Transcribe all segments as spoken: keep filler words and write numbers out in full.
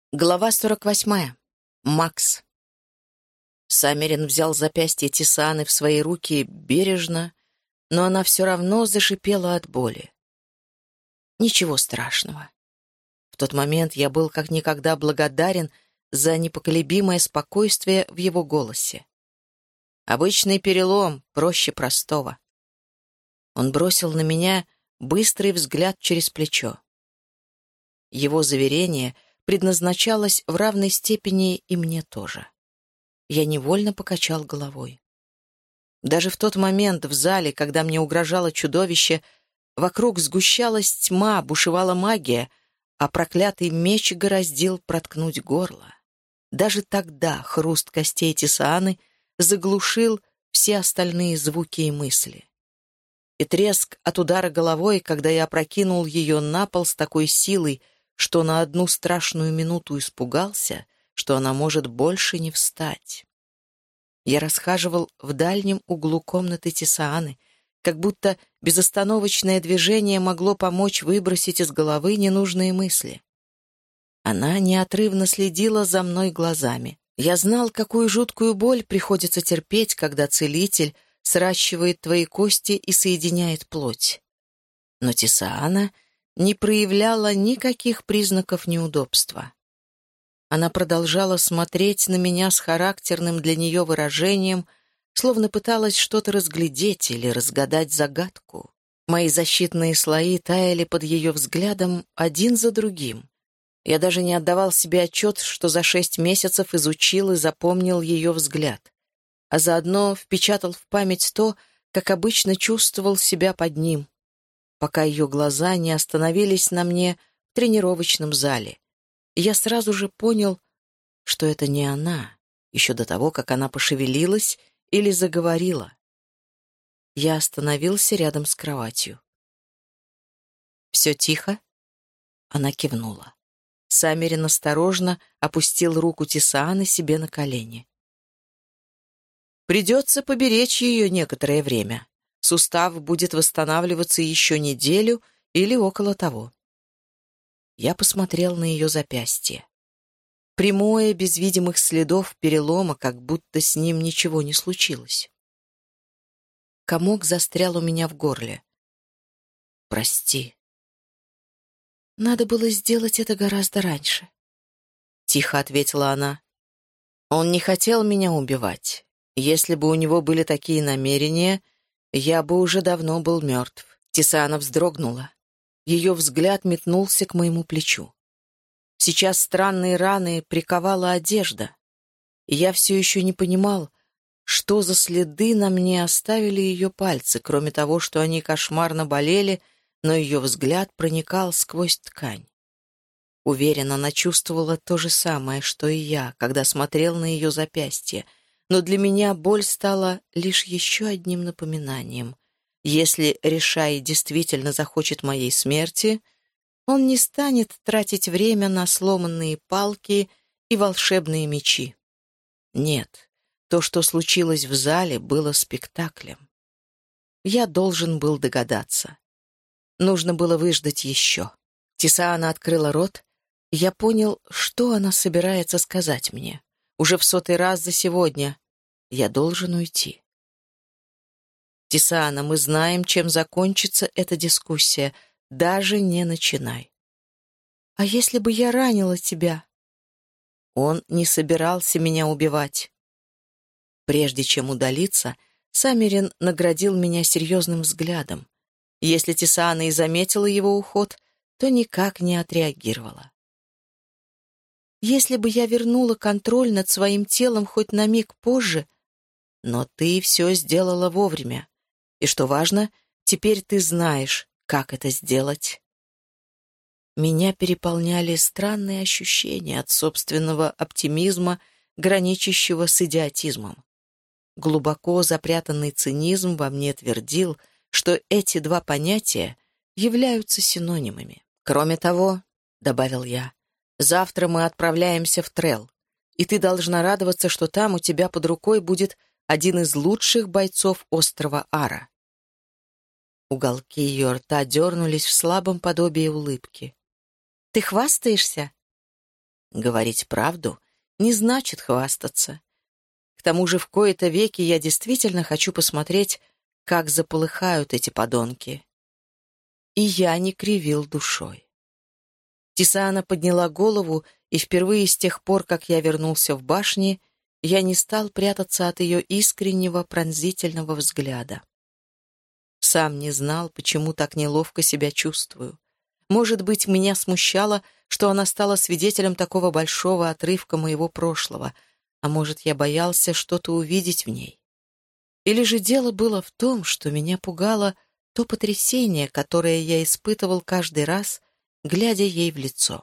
Глава сорок восьмая. Макс. Саммерин взял запястье Тисаны в свои руки бережно, но она все равно зашипела от боли. Ничего страшного. В тот момент я был как никогда благодарен за непоколебимое спокойствие в его голосе. Обычный перелом, проще простого. Он бросил на меня быстрый взгляд через плечо. Его заверение — предназначалось в равной степени и мне тоже. Я невольно покачал головой. Даже в тот момент в зале, когда мне угрожало чудовище, вокруг сгущалась тьма, бушевала магия, а проклятый меч гораздил проткнуть горло. Даже тогда хруст костей Тисааны заглушил все остальные звуки и мысли. И треск от удара головой, когда я опрокинул ее на пол с такой силой, что на одну страшную минуту испугался, что она может больше не встать. Я расхаживал в дальнем углу комнаты Тисааны, как будто безостановочное движение могло помочь выбросить из головы ненужные мысли. Она неотрывно следила за мной глазами. Я знал, какую жуткую боль приходится терпеть, когда целитель сращивает твои кости и соединяет плоть. Но Тисаана не проявляла никаких признаков неудобства. Она продолжала смотреть на меня с характерным для нее выражением, словно пыталась что-то разглядеть или разгадать загадку. Мои защитные слои таяли под ее взглядом один за другим. Я даже не отдавал себе отчет, что за шесть месяцев изучил и запомнил ее взгляд, а заодно впечатал в память то, как обычно чувствовал себя под ним, пока ее глаза не остановились на мне в тренировочном зале. И я сразу же понял, что это не она, еще до того, как она пошевелилась или заговорила. Я остановился рядом с кроватью. «Все тихо?» Она кивнула. Саммерин осторожно опустил руку Тисааны себе на колени. «Придется поберечь ее некоторое время. Сустав будет восстанавливаться еще неделю или около того». Я посмотрел на ее запястье. Прямое, без видимых следов перелома, как будто с ним ничего не случилось. Комок застрял у меня в горле. «Прости». «Надо было сделать это гораздо раньше», — тихо ответила она. «Он не хотел меня убивать. Если бы у него были такие намерения, я бы уже давно был мертв». Тисаана вздрогнула. Ее взгляд метнулся к моему плечу. Сейчас странные раны приковала одежда, и я все еще не понимал, что за следы на мне оставили ее пальцы, кроме того, что они кошмарно болели, но ее взгляд проникал сквозь ткань. Уверен, она чувствовала то же самое, что и я, когда смотрел на ее запястье, но для меня боль стала лишь еще одним напоминанием. Если Решай действительно захочет моей смерти, он не станет тратить время на сломанные палки и волшебные мечи. Нет, то, что случилось в зале, было спектаклем. Я должен был догадаться. Нужно было выждать еще. Тисаана открыла рот, и я понял, что она собирается сказать мне. Уже в сотый раз за сегодня. Я должен уйти. «Тисаана, мы знаем, чем закончится эта дискуссия. Даже не начинай». «А если бы я ранила тебя?» Он не собирался меня убивать. Прежде чем удалиться, Саммерин наградил меня серьезным взглядом. Если Тисаана и заметила его уход, то никак не отреагировала. «Если бы я вернула контроль над своим телом хоть на миг позже, но ты все сделала вовремя. И что важно, теперь ты знаешь, как это сделать». Меня переполняли странные ощущения от собственного оптимизма, граничащего с идиотизмом. Глубоко запрятанный цинизм во мне твердил, что эти два понятия являются синонимами. «Кроме того, — добавил я, — завтра мы отправляемся в Трелл, и ты должна радоваться, что там у тебя под рукой будет один из лучших бойцов острова Ара». Уголки ее рта дернулись в слабом подобии улыбки. «Ты хвастаешься?» Говорить правду не значит хвастаться. К тому же в кои-то веки я действительно хочу посмотреть, как заполыхают эти подонки. И я не кривил душой. Тисана подняла голову, и впервые с тех пор, как я вернулся в башни, я не стал прятаться от ее искреннего пронзительного взгляда. Сам не знал, почему так неловко себя чувствую. Может быть, меня смущало, что она стала свидетелем такого большого отрывка моего прошлого, а может, я боялся что-то увидеть в ней. Или же дело было в том, что меня пугало то потрясение, которое я испытывал каждый раз, глядя ей в лицо.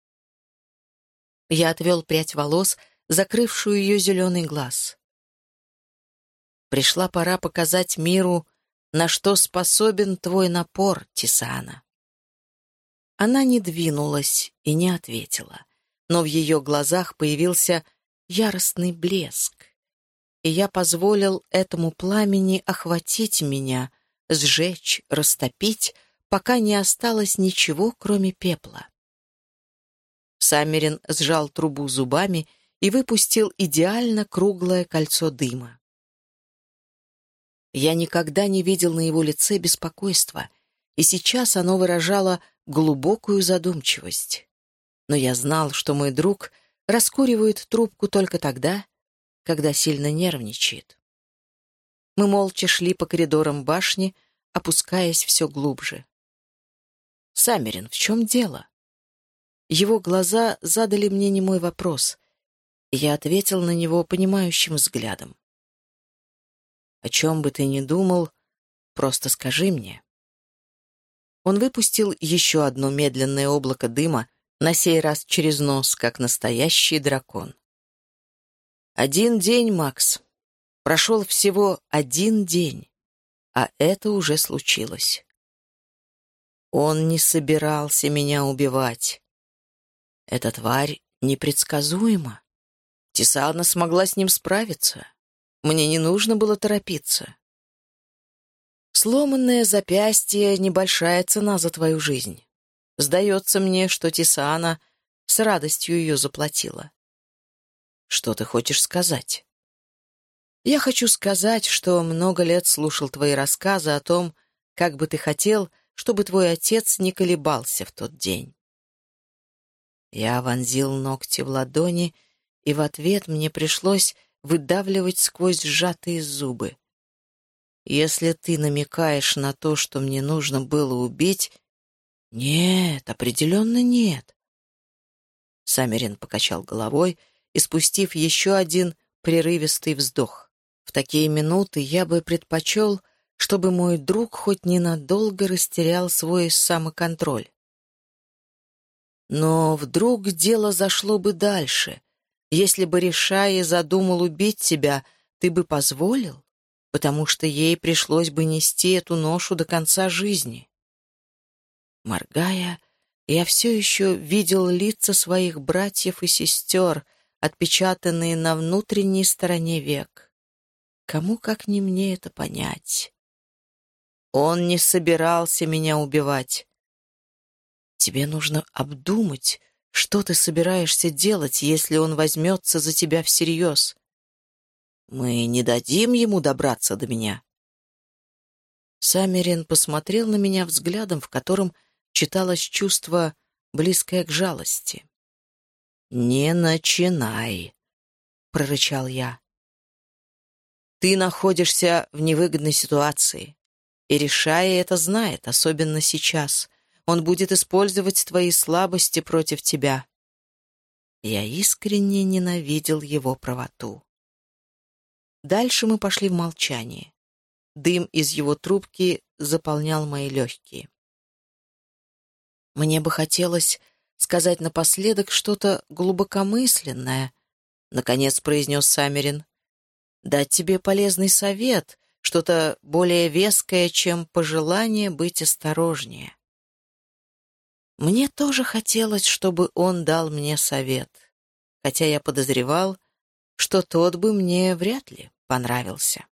Я отвел прядь волос, закрывшую ее зеленый глаз. Пришла пора показать миру, на что способен твой напор, Тисана. Она не двинулась и не ответила, но в ее глазах появился яростный блеск, и я позволил этому пламени охватить меня, сжечь, растопить, пока не осталось ничего, кроме пепла. Саммерин сжал трубу зубами и выпустил идеально круглое кольцо дыма. Я никогда не видел на его лице беспокойства, и сейчас оно выражало глубокую задумчивость. Но я знал, что мой друг раскуривает трубку только тогда, когда сильно нервничает. Мы молча шли по коридорам башни, опускаясь все глубже. «Саммерин, в чем дело?» Его глаза задали мне немой вопрос, и я ответил на него понимающим взглядом. «О чем бы ты ни думал, просто скажи мне». Он выпустил еще одно медленное облако дыма, на сей раз через нос, как настоящий дракон. «Один день, Макс. Прошел всего один день, а это уже случилось. Он не собирался меня убивать. Эта тварь непредсказуема. Тисана смогла с ним справиться. Мне не нужно было торопиться. Сломанное запястье — небольшая цена за твою жизнь. Сдается мне, что Тисана с радостью ее заплатила. Что ты хочешь сказать? Я хочу сказать, что много лет слушал твои рассказы о том, как бы ты хотел, чтобы твой отец не колебался в тот день. Я вонзил ногти в ладони, и в ответ мне пришлось выдавливать сквозь сжатые зубы. Если ты намекаешь на то, что мне нужно было убить... Нет, определенно нет. Саммерин покачал головой и, спустив еще один прерывистый вздох. В такие минуты я бы предпочел, чтобы мой друг хоть ненадолго растерял свой самоконтроль. Но вдруг дело зашло бы дальше. Если бы, решая, задумал убить тебя, ты бы позволил, потому что ей пришлось бы нести эту ношу до конца жизни. Моргая, я все еще видел лица своих братьев и сестер, отпечатанные на внутренней стороне век. Кому, как не мне, это понять? Он не собирался меня убивать. Тебе нужно обдумать, что ты собираешься делать, если он возьмется за тебя всерьез. Мы не дадим ему добраться до меня. Саммерин посмотрел на меня взглядом, в котором читалось чувство, близкое к жалости. «Не начинай», — прорычал я. «Ты находишься в невыгодной ситуации, и, решая, это знает, особенно сейчас. Он будет использовать твои слабости против тебя». Я искренне ненавидел его правоту. Дальше мы пошли в молчании. Дым из его трубки заполнял мои легкие. Мне бы хотелось сказать напоследок что-то глубокомысленное, — наконец произнес Саммерин. Дать тебе полезный совет, что-то более веское, чем пожелание быть осторожнее. Мне тоже хотелось, чтобы он дал мне совет, хотя я подозревал, что тот бы мне вряд ли понравился.